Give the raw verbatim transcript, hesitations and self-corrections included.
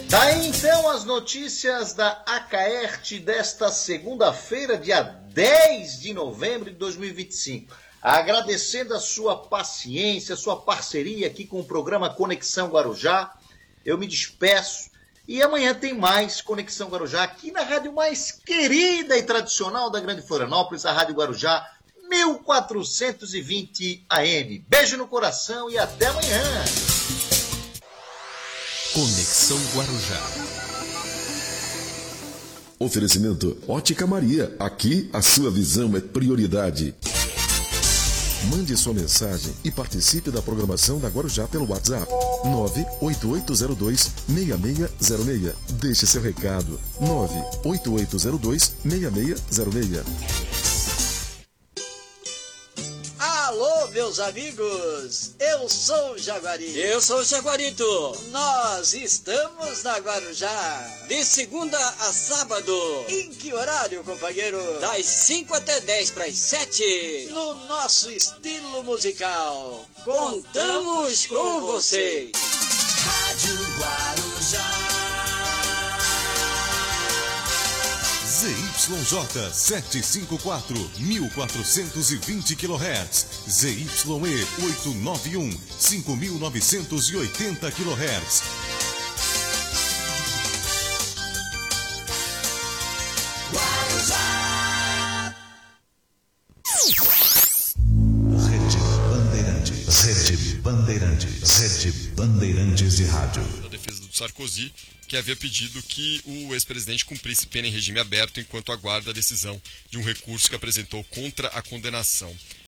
Daí então as notícias da Acaerte desta segunda-feira, dia dez de novembro de dois mil e vinte e cinco. Agradecendo a sua paciência, a sua parceria aqui com o programa Conexão Guarujá, eu me despeço e amanhã tem mais Conexão Guarujá aqui na rádio mais querida e tradicional da Grande Florianópolis, a Rádio Guarujá mil quatrocentos e vinte A M. Beijo no coração e até amanhã. Conexão Guarujá. Oferecimento Ótica Maria. Aqui a sua visão é prioridade. Mande sua mensagem e participe da programação da Guarujá pelo WhatsApp nove oito oito zero dois seis seis zero seis. Deixe seu recado nove oito oito zero dois seis seis zero seis. Alô, meus amigos, eu sou o Jaguari. Eu sou o Jaguarito. Nós estamos na Guarujá. De segunda a sábado. Em que horário, companheiro? Das cinco até dez para as sete. No nosso estilo musical. Contamos com vocês. Rádio Guarujá. Z Y J setecentos e cinquenta e quatro, mil quatrocentos e vinte quilohertz. Z Y E oitocentos e noventa e um, cinco mil novecentos e oitenta quilohertz. Guarujá. Rede Bandeirantes. Rede Bandeirantes. Rede Bandeirantes de Rádio. A defesa do Sarkozy, que havia pedido que o ex-presidente cumprisse pena em regime aberto enquanto aguarda a decisão de um recurso que apresentou contra a condenação.